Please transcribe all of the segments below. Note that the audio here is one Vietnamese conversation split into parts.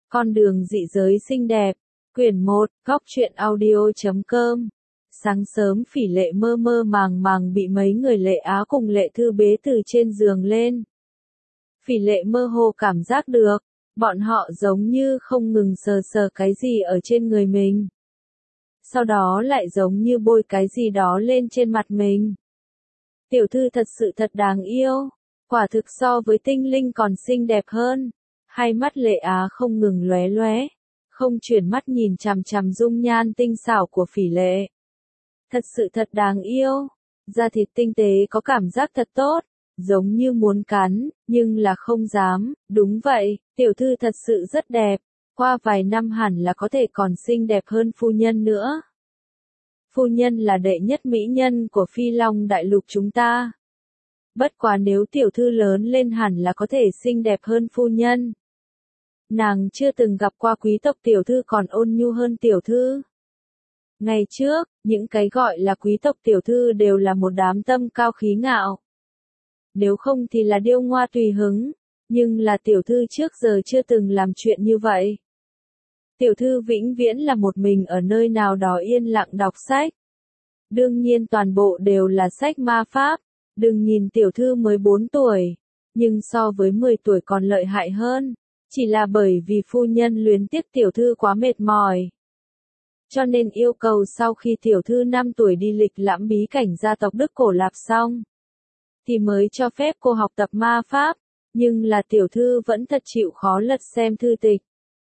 Con đường dị giới xinh đẹp. Quyển 1, Góc truyện audio.com. Sáng sớm Phỉ Lệ mơ mơ màng màng bị mấy người Lệ Á cùng Lệ Thư bế từ trên giường lên. Phỉ Lệ mơ hồ cảm giác được, bọn họ giống như không ngừng sờ sờ cái gì ở trên người mình. Sau đó lại giống như bôi cái gì đó lên trên mặt mình. Tiểu thư thật sự thật đáng yêu, quả thực so với tinh linh còn xinh đẹp hơn. Hai mắt Lệ Á không ngừng lóe lóe, không chuyển mắt nhìn chằm chằm dung nhan tinh xảo của Phỉ Lệ. Thật sự thật đáng yêu, da thịt tinh tế có cảm giác thật tốt, giống như muốn cắn, nhưng là không dám. Đúng vậy, tiểu thư thật sự rất đẹp, qua vài năm hẳn là có thể còn xinh đẹp hơn phu nhân nữa. Phu nhân là đệ nhất mỹ nhân của Phi Long đại lục chúng ta. Bất quá nếu tiểu thư lớn lên hẳn là có thể xinh đẹp hơn phu nhân. Nàng chưa từng gặp qua quý tộc tiểu thư còn ôn nhu hơn tiểu thư. Ngày trước, những cái gọi là quý tộc tiểu thư đều là một đám tâm cao khí ngạo. Nếu không thì là điêu ngoa tùy hứng, nhưng là tiểu thư trước giờ chưa từng làm chuyện như vậy. Tiểu thư vĩnh viễn là một mình ở nơi nào đó yên lặng đọc sách. Đương nhiên toàn bộ đều là sách ma pháp, đừng nhìn tiểu thư mới 4 tuổi, nhưng so với 10 tuổi còn lợi hại hơn, chỉ là bởi vì phu nhân luyến tiếc tiểu thư quá mệt mỏi. Cho nên yêu cầu sau khi tiểu thư 5 tuổi đi lịch lãm bí cảnh gia tộc Đức Cổ Lạp xong, thì mới cho phép cô học tập ma pháp, nhưng là tiểu thư vẫn thật chịu khó lật xem thư tịch.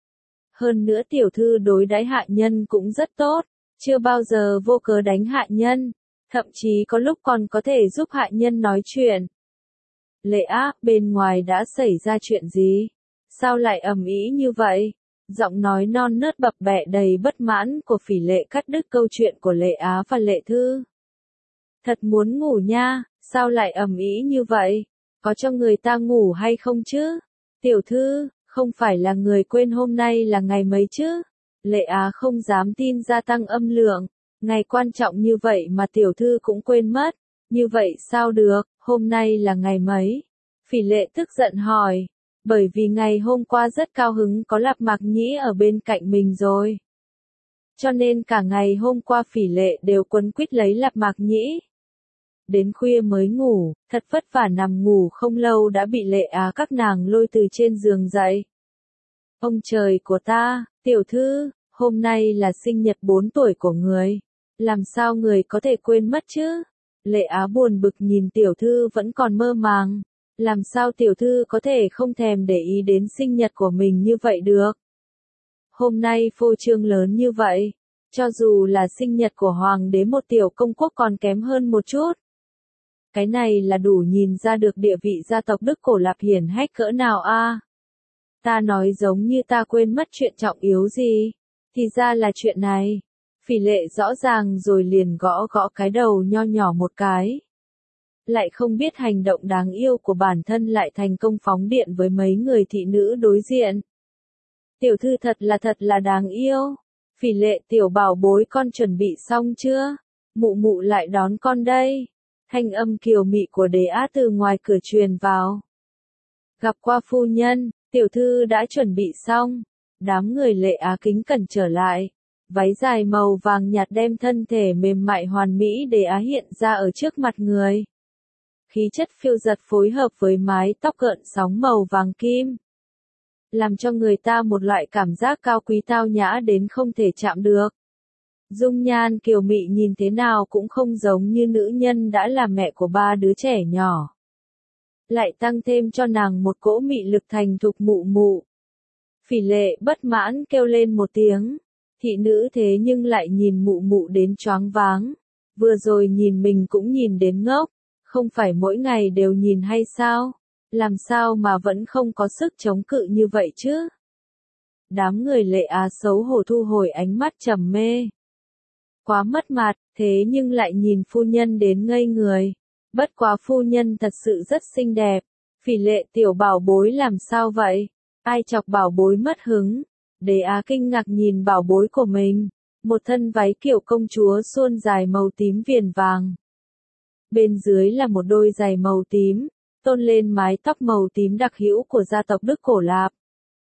Hơn nữa tiểu thư đối đãi hạ nhân cũng rất tốt, chưa bao giờ vô cớ đánh hạ nhân, thậm chí có lúc còn có thể giúp hạ nhân nói chuyện. Lệ Á, bên ngoài đã xảy ra chuyện gì? Sao lại ầm ĩ như vậy? Giọng nói non nớt bập bẹ đầy bất mãn của Phỉ Lệ cắt đứt câu chuyện của Lệ Á và Lệ Thư. Thật muốn ngủ nha, sao lại ầm ĩ như vậy? Có cho người ta ngủ hay không chứ? Tiểu thư, không phải là người quên hôm nay là ngày mấy chứ? Lệ Á không dám tin gia tăng âm lượng, ngày quan trọng như vậy mà tiểu thư cũng quên mất, như vậy sao được, hôm nay là ngày mấy? Phỉ Lệ tức giận hỏi, bởi vì ngày hôm qua rất cao hứng có Lạp Mạc Nhĩ ở bên cạnh mình rồi. Cho nên cả ngày hôm qua Phỉ Lệ đều quấn quýt lấy Lạp Mạc Nhĩ. Đến khuya mới ngủ, thật vất vả nằm ngủ không lâu đã bị Lệ Á các nàng lôi từ trên giường dậy. Ông trời của ta, tiểu thư, hôm nay là sinh nhật 4 tuổi của người. Làm sao người có thể quên mất chứ? Lệ Á buồn bực nhìn tiểu thư vẫn còn mơ màng. Làm sao tiểu thư có thể không thèm để ý đến sinh nhật của mình như vậy được? Hôm nay phô trương lớn như vậy, cho dù là sinh nhật của hoàng đế một tiểu công quốc còn kém hơn một chút. Cái này là đủ nhìn ra được địa vị gia tộc Đức Cổ Lạp hiển hách cỡ nào a. Ta nói giống như ta quên mất chuyện trọng yếu gì, thì ra là chuyện này. Phỉ Lệ rõ ràng rồi liền gõ gõ cái đầu nho nhỏ một cái. Lại không biết hành động đáng yêu của bản thân lại thành công phóng điện với mấy người thị nữ đối diện. Tiểu thư thật là đáng yêu. Phỉ Lệ tiểu bảo bối con chuẩn bị xong chưa? Mụ mụ lại đón con đây. Thanh âm kiều mị của Đế Á từ ngoài cửa truyền vào. Gặp qua phu nhân, tiểu thư đã chuẩn bị xong. Đám người Lệ Á kính cẩn trở lại. Váy dài màu vàng nhạt đem thân thể mềm mại hoàn mỹ Đế Á hiện ra ở trước mặt người. Khí chất phiêu giật phối hợp với mái tóc gợn sóng màu vàng kim, làm cho người ta một loại cảm giác cao quý tao nhã đến không thể chạm được. Dung nhan kiều mị nhìn thế nào cũng không giống như nữ nhân đã là mẹ của 3 đứa trẻ nhỏ. Lại tăng thêm cho nàng một cỗ mị lực thành thục mụ mụ. Phỉ Lệ bất mãn kêu lên một tiếng. Thị nữ thế nhưng lại nhìn mụ mụ đến choáng váng. Vừa rồi nhìn mình cũng nhìn đến ngốc. Không phải mỗi ngày đều nhìn hay sao? Làm sao mà vẫn không có sức chống cự như vậy chứ? Đám người Lệ Á xấu hổ thu hồi ánh mắt trầm mê. Quá mất mặt, thế nhưng lại nhìn phu nhân đến ngây người. Bất quá phu nhân thật sự rất xinh đẹp. Phỉ Lệ tiểu bảo bối làm sao vậy? Ai chọc bảo bối mất hứng? Đế Á kinh ngạc nhìn bảo bối của mình. Một thân váy kiểu công chúa suôn dài màu tím viền vàng. Bên dưới là một đôi giày màu tím, tôn lên mái tóc màu tím đặc hữu của gia tộc Đức Cổ Lạp.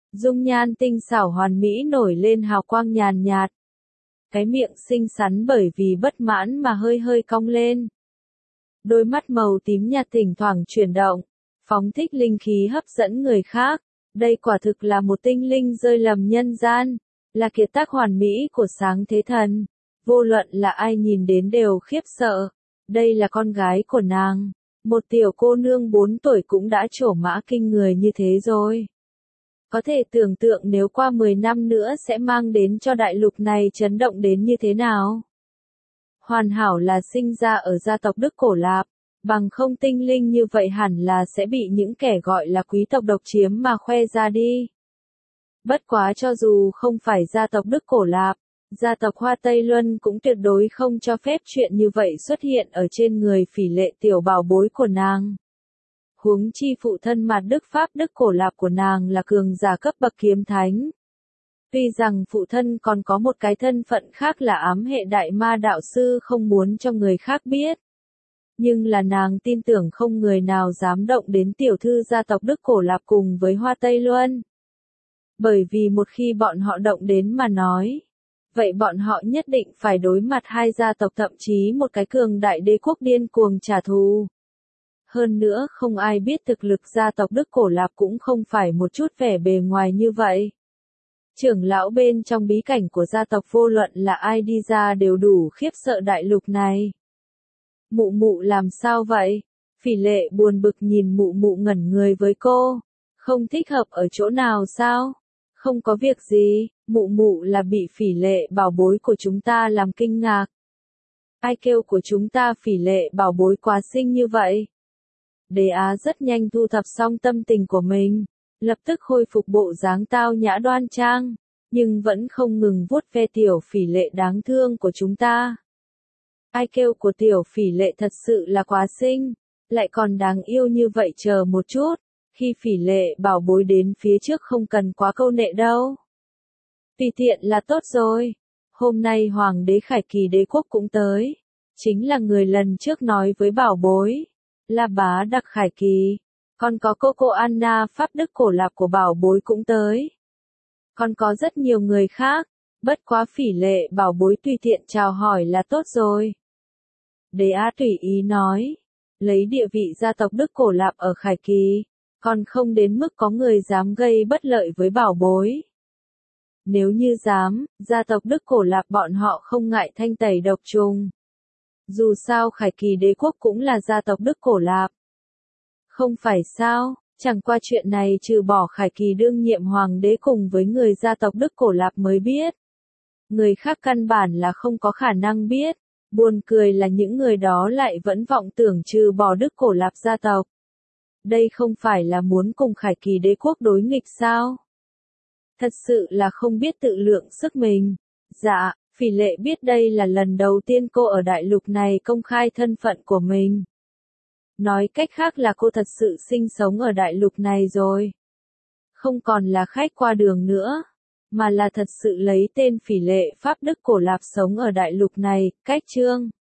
Dung nhan tinh xảo hoàn mỹ nổi lên hào quang nhàn nhạt. Cái miệng xinh xắn bởi vì bất mãn mà hơi hơi cong lên. Đôi mắt màu tím nhạt thỉnh thoảng chuyển động, phóng thích linh khí hấp dẫn người khác. Đây quả thực là một tinh linh rơi lầm nhân gian, là kiệt tác hoàn mỹ của sáng thế thần. Vô luận là ai nhìn đến đều khiếp sợ. Đây là con gái của nàng. Một tiểu cô nương 4 tuổi cũng đã trổ mã kinh người như thế rồi. Có thể tưởng tượng nếu qua 10 năm nữa sẽ mang đến cho đại lục này chấn động đến như thế nào. Hoàn hảo là sinh ra ở gia tộc Đức Cổ Lạp, bằng không tinh linh như vậy hẳn là sẽ bị những kẻ gọi là quý tộc độc chiếm mà khoe ra đi. Bất quá cho dù không phải gia tộc Đức Cổ Lạp, gia tộc Hoa Tây Luân cũng tuyệt đối không cho phép chuyện như vậy xuất hiện ở trên người phỉ lệ tiểu bảo bối của nàng. Huống chi phụ thân Mạt Đức Pháp Đức Cổ Lạp của nàng là cường giả cấp bậc kiếm thánh. Tuy rằng phụ thân còn có một cái thân phận khác là ám hệ đại ma đạo sư không muốn cho người khác biết. Nhưng là nàng tin tưởng không người nào dám động đến tiểu thư gia tộc Đức Cổ Lạp cùng với Hoa Tây Luân. Bởi vì một khi bọn họ động đến mà nói, vậy bọn họ nhất định phải đối mặt hai gia tộc thậm chí một cái cường đại đế quốc điên cuồng trả thù. Hơn nữa không ai biết thực lực gia tộc Đức Cổ Lạp cũng không phải một chút vẻ bề ngoài như vậy. Trưởng lão bên trong bí cảnh của gia tộc vô luận là ai đi ra đều đủ khiếp sợ đại lục này. Mụ mụ làm sao vậy? Phỉ lệ buồn bực nhìn mụ mụ ngẩn người với cô. Không thích hợp ở chỗ nào sao? Không có việc gì, mụ mụ là bị phỉ lệ bảo bối của chúng ta làm kinh ngạc. Ai kêu của chúng ta phỉ lệ bảo bối quá xinh như vậy? Đế Á rất nhanh thu thập xong tâm tình của mình, lập tức khôi phục bộ dáng tao nhã đoan trang, nhưng vẫn không ngừng vuốt ve tiểu phỉ lệ đáng thương của chúng ta. Ai kêu của tiểu phỉ lệ thật sự là quá xinh, lại còn đáng yêu như vậy, chờ một chút, khi phỉ lệ bảo bối đến phía trước không cần quá câu nệ đâu. Tùy tiện là tốt rồi. Hôm nay Hoàng đế Khải Kỳ đế quốc cũng tới, chính là người lần trước nói với bảo bối, là bá đặc Khải Kỳ, còn có cô Anna Pháp Đức Cổ Lạp của bảo bối cũng tới. Còn có rất nhiều người khác, bất quá phỉ lệ bảo bối tùy tiện chào hỏi là tốt rồi. Đế Á tùy ý nói, lấy địa vị gia tộc Đức Cổ Lạp ở Khải Kỳ, còn không đến mức có người dám gây bất lợi với bảo bối. Nếu như dám, gia tộc Đức Cổ Lạp bọn họ không ngại thanh tẩy độc trùng. Dù sao Khải Kỳ đế quốc cũng là gia tộc Đức Cổ Lạp. Không phải sao, chẳng qua chuyện này trừ bỏ Khải Kỳ đương nhiệm hoàng đế cùng với người gia tộc Đức Cổ Lạp mới biết. Người khác căn bản là không có khả năng biết. Buồn cười là những người đó lại vẫn vọng tưởng trừ bỏ Đức Cổ Lạp gia tộc. Đây không phải là muốn cùng Khải Kỳ đế quốc đối nghịch sao? Thật sự là không biết tự lượng sức mình. Dạ, phỉ lệ biết đây là lần đầu tiên cô ở đại lục này công khai thân phận của mình. Nói cách khác là cô thật sự sinh sống ở đại lục này rồi. Không còn là khách qua đường nữa, mà là thật sự lấy tên phỉ lệ Pháp Đức Cổ Lạp sống ở đại lục này. Cách chương